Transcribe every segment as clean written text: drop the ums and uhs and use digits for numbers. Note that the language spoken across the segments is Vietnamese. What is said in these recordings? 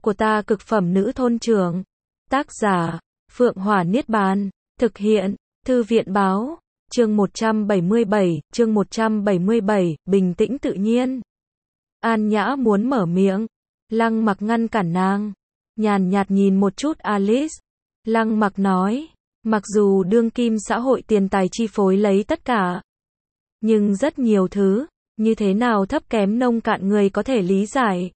của ta cực phẩm nữ thôn trưởng. Tác giả, Phượng Hỏa Niết Bàn. Thực hiện, Thư viện Báo. Chương 177, bình tĩnh tự nhiên. An Nhã muốn mở miệng. Lăng Mặc ngăn cản nàng. Nhàn nhạt nhìn một chút Alice. Lăng Mặc nói, mặc dù đương kim xã hội tiền tài chi phối lấy tất cả, nhưng rất nhiều thứ, như thế nào thấp kém nông cạn người có thể lý giải.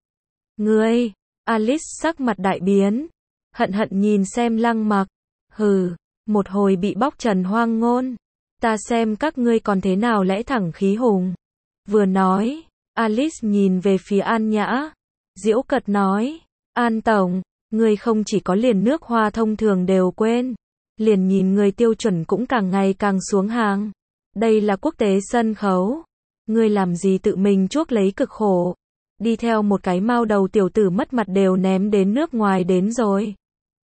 Ngươi, Alice sắc mặt đại biến, hận hận nhìn xem Lăng Mặc. Hừ, một hồi bị bóc trần hoang ngôn. Ta xem các ngươi còn thế nào lẽ thẳng khí hùng. Vừa nói, Alice nhìn về phía An Nhã. Giễu cợt nói, An Tổng, ngươi không chỉ có liền nước hoa thông thường đều quên, liền nhìn người tiêu chuẩn cũng càng ngày càng xuống hàng. Đây là quốc tế sân khấu. Ngươi làm gì tự mình chuốc lấy cực khổ. Đi theo một cái mao đầu tiểu tử mất mặt đều ném đến nước ngoài đến rồi.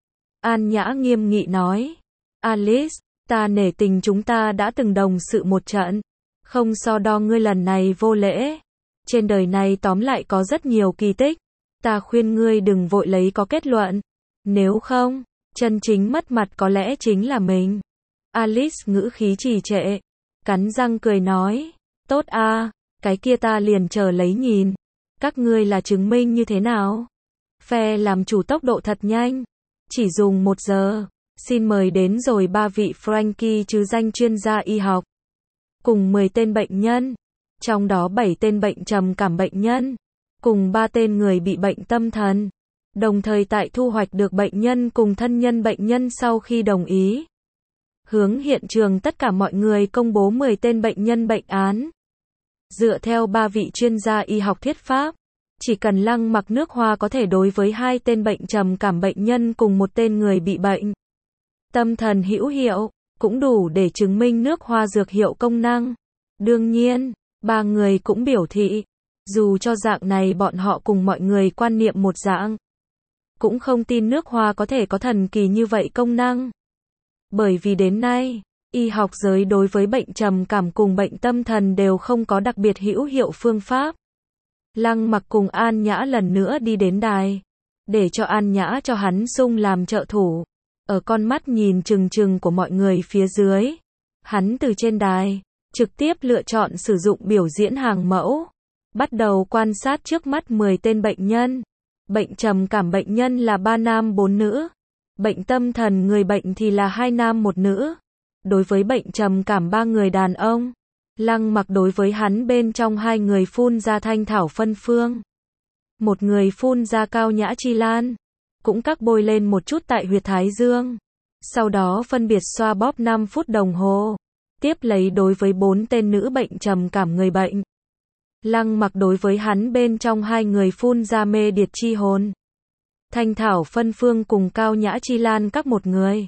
An Nhã nghiêm nghị nói, Alice, ta nể tình chúng ta đã từng đồng sự một trận. Không so đo ngươi lần này vô lễ. Trên đời này tóm lại có rất nhiều kỳ tích. Ta khuyên ngươi đừng vội lấy có kết luận. Nếu không, chân chính mất mặt có lẽ chính là mình. Alice ngữ khí trì trệ, cắn răng cười nói, tốt a, cái kia ta liền chờ lấy nhìn. Các ngươi là chứng minh như thế nào? Phe làm chủ tốc độ thật nhanh. Chỉ dùng 1 giờ. Xin mời đến rồi 3 vị Frankie chứ danh chuyên gia y học. Cùng 10 tên bệnh nhân. Trong đó 7 tên bệnh trầm cảm bệnh nhân. Cùng 3 tên người bị bệnh tâm thần. Đồng thời tại thu hoạch được bệnh nhân cùng thân nhân bệnh nhân sau khi đồng ý. Hướng hiện trường tất cả mọi người công bố 10 tên bệnh nhân bệnh án. Dựa theo 3 vị chuyên gia y học thuyết pháp, chỉ cần Lăng Mặc nước hoa có thể đối với 2 tên bệnh trầm cảm bệnh nhân cùng 1 tên người bị bệnh tâm thần hữu hiệu, cũng đủ để chứng minh nước hoa dược hiệu công năng. Đương nhiên, 3 người cũng biểu thị, dù cho dạng này bọn họ cùng mọi người quan niệm một dạng, cũng không tin nước hoa có thể có thần kỳ như vậy công năng. Bởi vì đến nay, y học giới đối với bệnh trầm cảm cùng bệnh tâm thần đều không có đặc biệt hữu hiệu phương pháp. Lăng Mặc cùng An Nhã lần nữa đi đến đài, để cho An Nhã cho hắn sung làm trợ thủ. Ở con mắt nhìn chừng chừng của mọi người phía dưới, hắn từ trên đài, trực tiếp lựa chọn sử dụng biểu diễn hàng mẫu. Bắt đầu quan sát trước mắt 10 tên bệnh nhân. Bệnh trầm cảm bệnh nhân là 3 nam 4 nữ. Bệnh tâm thần người bệnh thì là 2 nam 1 nữ. Đối với bệnh trầm cảm 3 người đàn ông, Lăng Mặc đối với hắn bên trong 2 người phun ra thanh thảo phân phương. 1 người phun ra cao nhã chi lan, cũng các bôi lên một chút tại huyệt thái dương. Sau đó phân biệt xoa bóp 5 phút đồng hồ. Tiếp lấy đối với 4 tên nữ bệnh trầm cảm người bệnh, Lăng Mặc đối với hắn bên trong 2 người phun ra mê điệt chi hồn, thanh thảo phân phương cùng cao nhã chi lan các 1 người.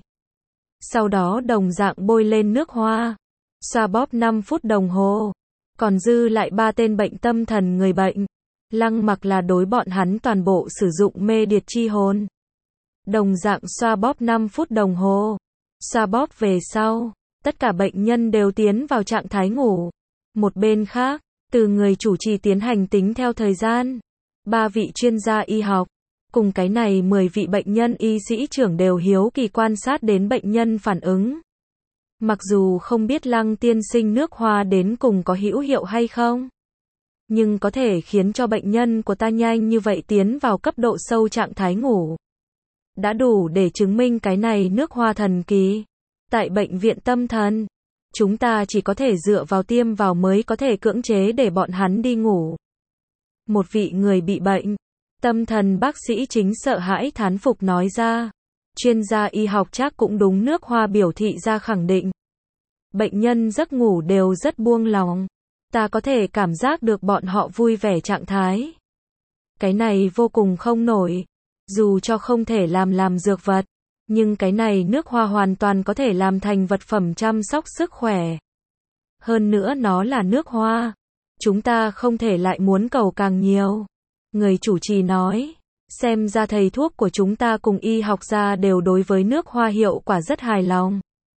Sau đó đồng dạng bôi lên nước hoa, xoa bóp 5 phút đồng hồ. Còn dư lại 3 tên bệnh tâm thần người bệnh, Lăng Mặc là đối bọn hắn toàn bộ sử dụng mê điệt chi hồn. Đồng dạng xoa bóp 5 phút đồng hồ. Xoa bóp về sau, tất cả bệnh nhân đều tiến vào trạng thái ngủ. Một bên khác, từ người chủ trì tiến hành tính theo thời gian. 3 vị chuyên gia y học, cùng cái này 10 vị bệnh nhân y sĩ trưởng đều hiếu kỳ quan sát đến bệnh nhân phản ứng. Mặc dù không biết Lăng tiên sinh nước hoa đến cùng có hữu hiệu hay không, nhưng có thể khiến cho bệnh nhân của ta nhanh như vậy tiến vào cấp độ sâu trạng thái ngủ, đã đủ để chứng minh cái này nước hoa thần kỳ. Tại bệnh viện tâm thần, chúng ta chỉ có thể dựa vào tiêm vào mới có thể cưỡng chế để bọn hắn đi ngủ. Một vị người bị bệnh tâm thần bác sĩ chính sợ hãi thán phục nói ra. Chuyên gia y học chắc cũng đúng nước hoa biểu thị ra khẳng định. Bệnh nhân giấc ngủ đều rất buông lỏng. Ta có thể cảm giác được bọn họ vui vẻ trạng thái. Cái này vô cùng không nổi. Dù cho không thể làm dược vật, nhưng cái này nước hoa hoàn toàn có thể làm thành vật phẩm chăm sóc sức khỏe. Hơn nữa nó là nước hoa. Chúng ta không thể lại muốn cầu càng nhiều. Người chủ trì nói, xem ra thầy thuốc của chúng ta cùng y học gia đều đối với nước hoa hiệu quả rất hài lòng.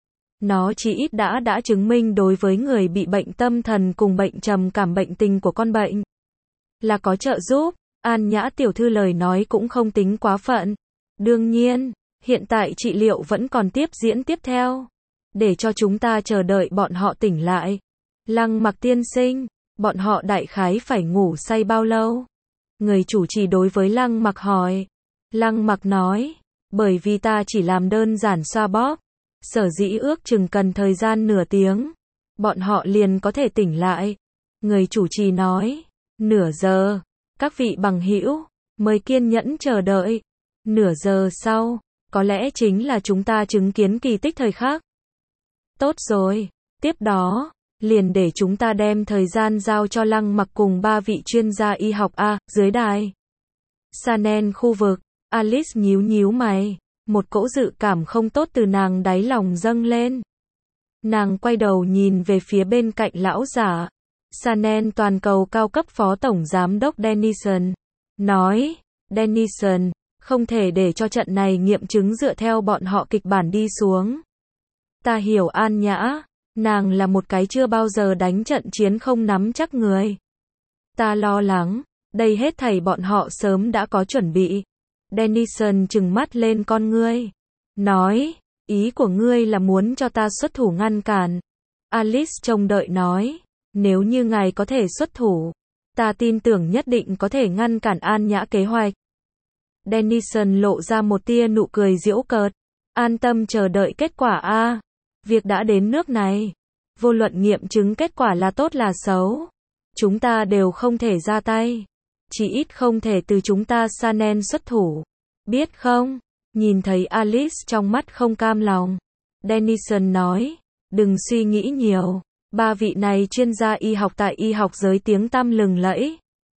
Nó chỉ ít đã chứng minh đối với người bị bệnh tâm thần cùng bệnh trầm cảm bệnh tình của con bệnh là có trợ giúp. An Nhã tiểu thư lời nói cũng không tính quá phận. Đương nhiên, hiện tại trị liệu vẫn còn tiếp diễn tiếp theo. Để cho chúng ta chờ đợi bọn họ tỉnh lại. Lăng Mặc tiên sinh, bọn họ đại khái phải ngủ say bao lâu? Người chủ trì đối với Lăng Mặc hỏi. Lăng Mặc nói, bởi vì ta chỉ làm đơn giản xoa bóp, sở dĩ ước chừng cần thời gian nửa tiếng, bọn họ liền có thể tỉnh lại. Người chủ trì nói, nửa giờ, các vị bằng hữu, mời kiên nhẫn chờ đợi. Nửa giờ sau, có lẽ chính là chúng ta chứng kiến kỳ tích thời khắc. Tốt rồi, tiếp đó, liền để chúng ta đem thời gian giao cho Lăng Mặc cùng 3 vị chuyên gia y học A, dưới đài. Sanen khu vực, Alice nhíu nhíu mày, một cỗ dự cảm không tốt từ nàng đáy lòng dâng lên. Nàng quay đầu nhìn về phía bên cạnh lão giả, Sanen toàn cầu cao cấp phó tổng giám đốc Dennison, nói, Dennison, không thể để cho trận này nghiệm chứng dựa theo bọn họ kịch bản đi xuống. Ta hiểu An Nhã, nàng là một cái chưa bao giờ đánh trận chiến không nắm chắc người. Ta lo lắng, đây hết thảy bọn họ sớm đã có chuẩn bị. Dennison trừng mắt lên con ngươi, nói, ý của ngươi là muốn cho ta xuất thủ ngăn cản. Alice trông đợi nói, nếu như ngài có thể xuất thủ, ta tin tưởng nhất định có thể ngăn cản An Nhã kế hoạch. Dennison lộ ra một tia nụ cười giễu cợt, an tâm chờ đợi kết quả a. Việc đã đến nước này, vô luận nghiệm chứng kết quả là tốt là xấu, chúng ta đều không thể ra tay, chỉ ít không thể từ chúng ta Sanen xuất thủ, biết không? Nhìn thấy Alice trong mắt không cam lòng, Dennison nói, đừng suy nghĩ nhiều, 3 vị này chuyên gia y học tại y học giới tiếng tăm lừng lẫy.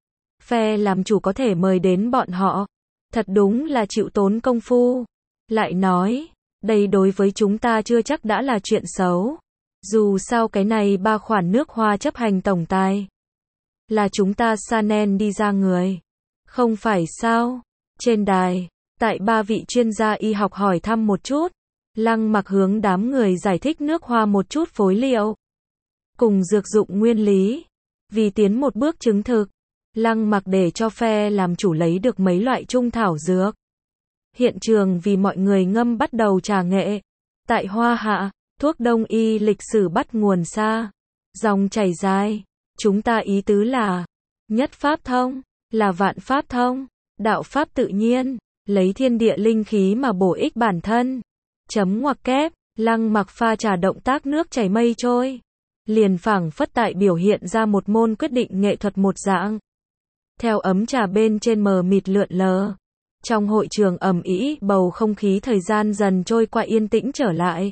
Phe làm chủ có thể mời đến bọn họ, thật đúng là chịu tốn công phu. Lại nói, đây đối với chúng ta chưa chắc đã là chuyện xấu. Dù sao cái này 3 khoản nước hoa chấp hành tổng tài, là chúng ta Sanen đi ra người. Không phải sao? Trên đài, tại 3 vị chuyên gia y học hỏi thăm một chút, Lăng Mặc hướng đám người giải thích nước hoa một chút phối liệu, cùng dược dụng nguyên lý. Vì tiến một bước chứng thực, Lăng Mặc để cho phe làm chủ lấy được mấy loại trung thảo dược. Hiện trường vì mọi người ngâm bắt đầu trà nghệ. Tại Hoa Hạ, thuốc đông y lịch sử bắt nguồn xa, dòng chảy dài. Chúng ta ý tứ là, nhất pháp thông, là vạn pháp thông, đạo pháp tự nhiên, lấy thiên địa linh khí mà bổ ích bản thân. Chấm ngoặc kép, Lăng Mặc pha trà động tác nước chảy mây trôi, liền phảng phất tại biểu hiện ra một môn quyết định nghệ thuật một dạng. Theo ấm trà bên trên mờ mịt lượn lờ, trong hội trường ầm ĩ, bầu không khí thời gian dần trôi qua yên tĩnh trở lại.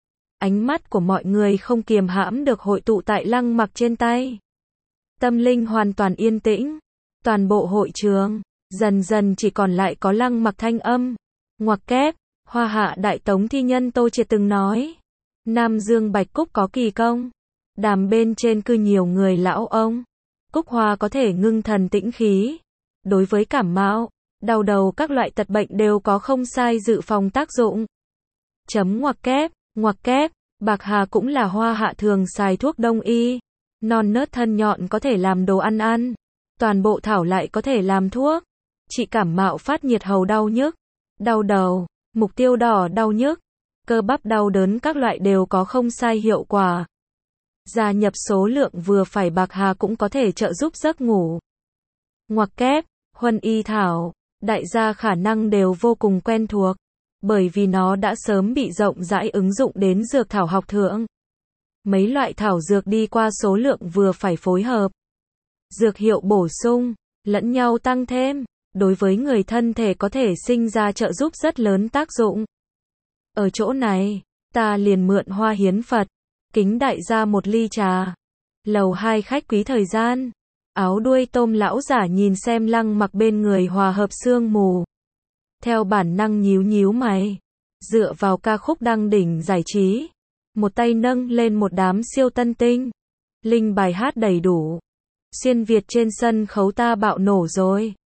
Ánh mắt của mọi người không kiềm hãm được hội tụ tại Lăng Mặc trên tay. Tâm linh hoàn toàn yên tĩnh, toàn bộ hội trường dần dần chỉ còn lại có Lăng Mặc thanh âm. Ngoặc kép, Hoa Hạ đại tống thi nhân Tô Triệt từng nói, Nam Dương Bạch Cúc có kỳ công, đàm bên trên cư nhiều người lão ông. Cúc hoa có thể ngưng thần tĩnh khí, đối với cảm mạo, đau đầu các loại tật bệnh đều có không sai dự phòng tác dụng. Chấm ngoặc kép, bạc hà cũng là Hoa Hạ thường xài thuốc đông y, non nớt thân nhọn có thể làm đồ ăn, toàn bộ thảo lại có thể làm thuốc, trị cảm mạo phát nhiệt hầu đau nhức, đau đầu, mục tiêu đỏ đau nhức, cơ bắp đau đớn các loại đều có không sai hiệu quả. Gia nhập số lượng vừa phải bạc hà cũng có thể trợ giúp giấc ngủ. Ngoặc kép, huân y thảo, đại gia khả năng đều vô cùng quen thuộc, bởi vì nó đã sớm bị rộng rãi ứng dụng đến dược thảo học thượng. Mấy loại thảo dược đi qua số lượng vừa phải phối hợp, dược hiệu bổ sung, lẫn nhau tăng thêm, đối với người thân thể có thể sinh ra trợ giúp rất lớn tác dụng. Ở chỗ này, ta liền mượn hoa hiến Phật, kính đại gia một ly trà. Lầu 2 khách quý thời gian, áo đuôi tôm lão giả nhìn xem Lăng Mặc bên người hòa hợp sương mù, theo bản năng nhíu nhíu mày, dựa vào ca khúc đăng đỉnh giải trí, một tay nâng lên một đám siêu tân tinh, linh bài hát đầy đủ. Xuyên Việt trên sân khấu ta bạo nổ rồi.